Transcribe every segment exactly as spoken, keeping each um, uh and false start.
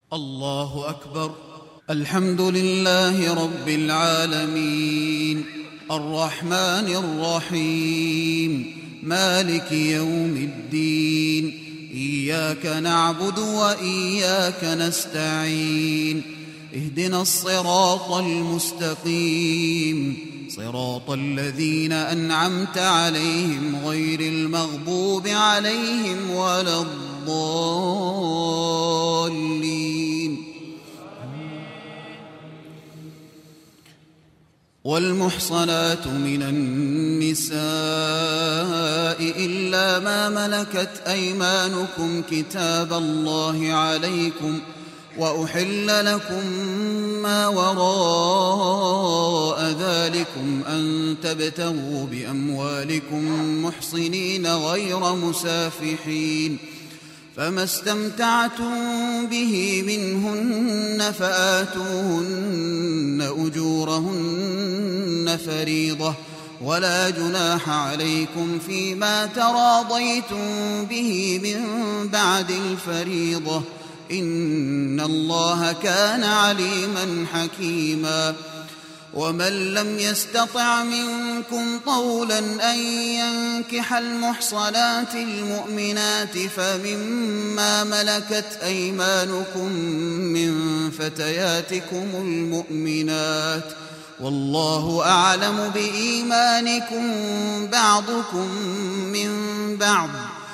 الله أكبر. الحمد لله رب العالمين، الرحمن الرحيم، مالك يوم الدين، إياك نعبد وإياك نستعين، اهدنا الصراط المستقيم، صراط الذين أنعمت عليهم غير المغضوب عليهم ولا الضالين. والمحصنات من النساء إلا ما ملكت أيمانكم كتاب الله عليكم، وأحل لكم ما وراء ذلكم أن تبتغوا بأموالكم محصنين غير مسافحين، فما استمتعتم به منهن فآتوهن أجورهن فريضة، ولا جناح عليكم فيما تراضيتم به من بعد الفريضة، إن الله كان عليما حكيما. ومن لم يستطع منكم طولا أن ينكح المحصنات المؤمنات فمما ملكت أيمانكم من فتياتكم المؤمنات، والله أعلم بإيمانكم بعضكم من بعض،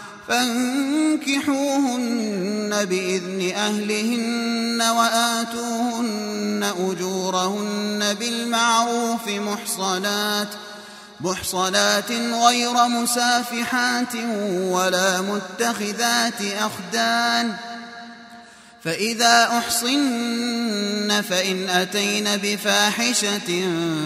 فانكحوهن بإذن أهلهن وآتوهن أجورهن بالمعروف محصنات محصنات غير مسافحات ولا متخذات أخدان، فإذا أحصن فإن أتين بفاحشة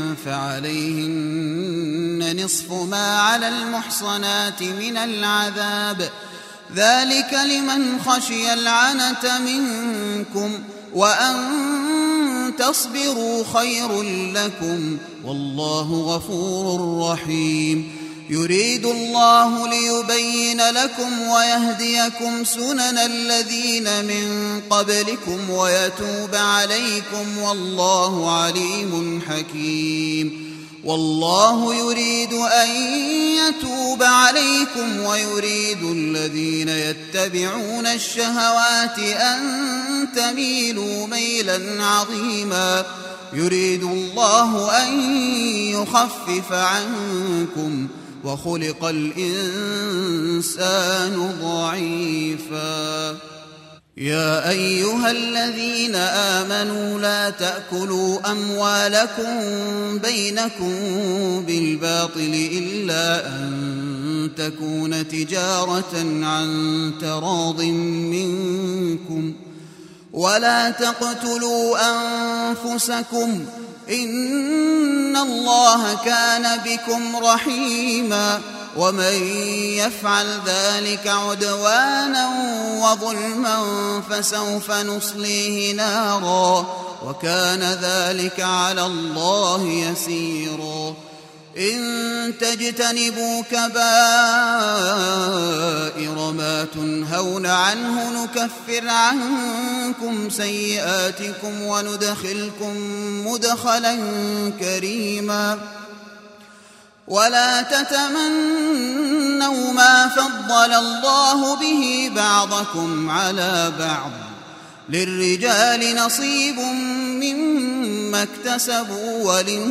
فعليهن نصف ما على المحصنات من العذاب، ذلك لمن خشي العنة منكم، وأن تصبروا خير لكم، والله غفور رحيم. يريد الله ليبين لكم ويهديكم سنن الذين من قبلكم ويتوب عليكم، والله عليم حكيم. والله يريد أن يتوب عليكم ويريد الذين يتبعون الشهوات أن تميلوا ميلا عظيما. يريد الله أن يخفف عنكم، وخلق الإنسان ضعيفا. يا أيها الذين آمنوا لا تأكلوا أموالكم بينكم بالباطل إلا أن تكون تجارة عن تراض منكم، ولا تقتلوا أنفسكم، إن الله كان بكم رحيما. ومن يفعل ذلك عدوانا وظلما فسوف نصليه نارا، وكان ذلك على الله يسيرا. إن تجتنبوا كبائر ما تنهون عنه نكفر عنكم سيئاتكم وندخلكم مدخلا كريما. ولا تتمنوا ما فضل الله به بعضكم على بعض، للرجال نصيب مما اكتسبوا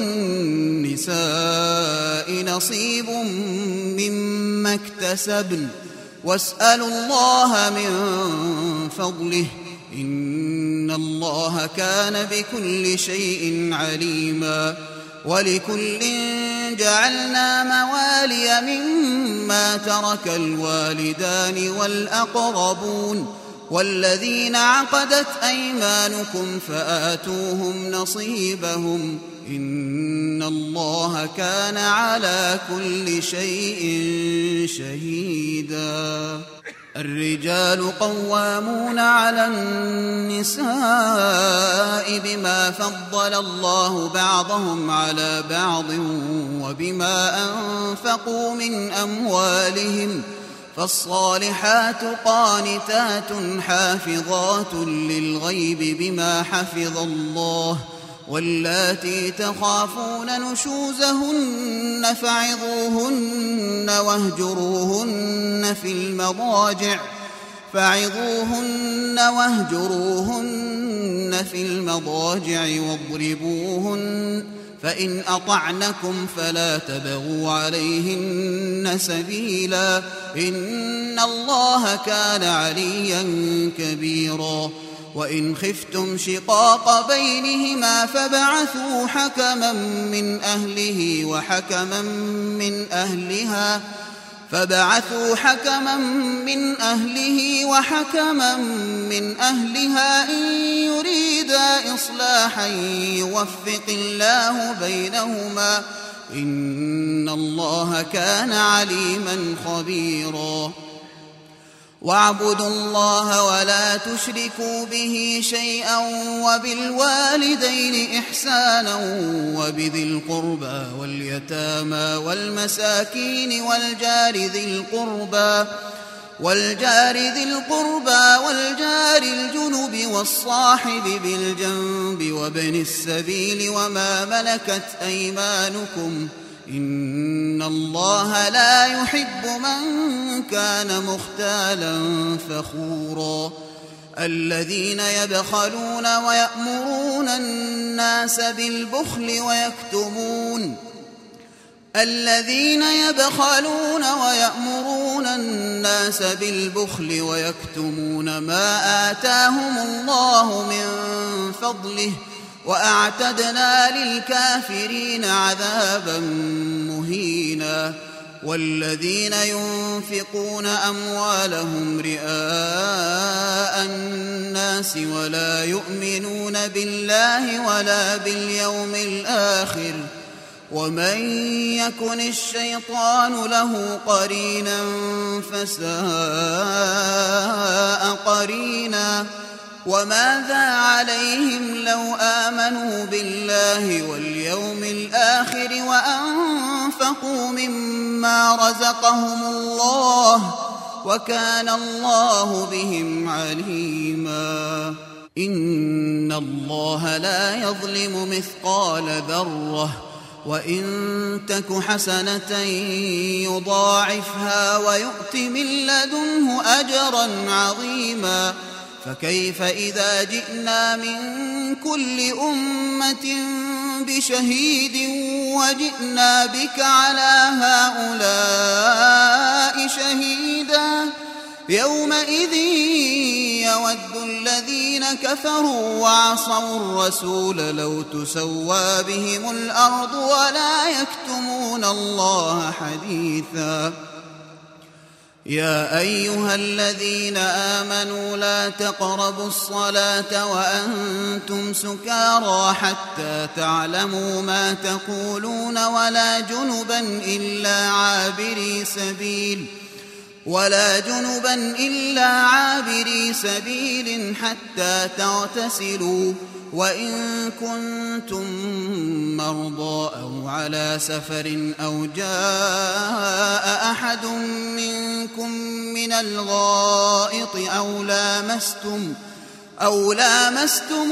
وللنساء نصيب مما اكتسبن، واسألوا الله من فضله، إن الله كان بكل شيء عليما. ولكل جعلنا موالي مما ترك الوالدان والأقربون والذين عقدت أيمانكم فآتوهم نصيبهم، إن الله كان على كل شيء شهيدا. الرجال قوامون على النساء بما فضل الله بعضهم على بعض وبما أنفقوا من أموالهم، فالصالحات قانتات حافظات للغيب بما حفظ الله واللاتي تخافون نشوزهن فعظوهن واهجروهن في المضاجع فعظوهن واهجروهن في المضاجع واضربوهن فإن أطعنكم فلا تبغوا عليهن سبيلا إن الله كان عليا كبيرا وإن خفتم شقاق بينهما فابعثوا حكما من أهله وحكما من أهلها فبعثوا حكما من أهله وحكما من أهلها إن يريدا إصلاحا يوفق الله بينهما إن الله كان عليما خبيرا واعبدوا الله ولا تشركوا به شيئا وبالوالدين إحسانا وبذي القربى واليتامى والمساكين والجار ذي القربى والجار ذي القربى والجار الجنب والصاحب بالجنب وابن السبيل وما ملكت أيمانكم إن الله لا يحب من كان مختالا فخورا الذين يبخلون ويأمرون الناس بالبخل ويكتمون الذين يبخلون ويأمرون الناس بالبخل ويكتمون ما آتاهم الله من فضله وأعتدنا للكافرين عذابا مهينا والذين ينفقون أموالهم رئاء الناس ولا يؤمنون بالله ولا باليوم الآخر ومن يكن الشيطان له قرينا فساء قرينا وماذا عليهم لو آمنوا بالله واليوم الآخر وأنفقوا مما رزقهم الله وكان الله بهم عليما إن الله لا يظلم مثقال ذرة وإن تك حسنة يضاعفها ويؤت من لدنه أجرا عظيما فكيف إذا جئنا من كل أمة بشهيد وجئنا بك على هؤلاء شهيدا يومئذ يود الذين كفروا وعصوا الرسول لو تسوى بهم الأرض ولا يكتمون الله حديثا يا أيها الذين آمنوا لا تقربوا الصلاة وأنتم سكارى حتى تعلموا ما تقولون ولا جنبا إلا عابري سبيل ولا جنبا إلا عابري سبيل حتى تغتسلوا وإن كنتم مرضى أو على سفر أو جاء أحد منكم من الغائط أو لامستم أو لامستم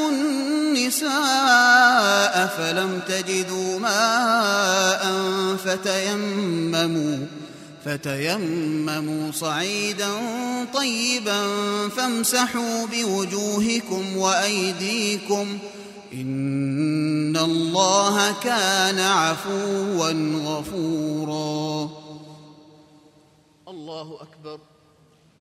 النساء فلم تجدوا ماء فتيمموا فتيمموا صعيدا طيبا فامسحوا بوجوهكم وأيديكم إن الله كان عفوا غفورا الله أكبر.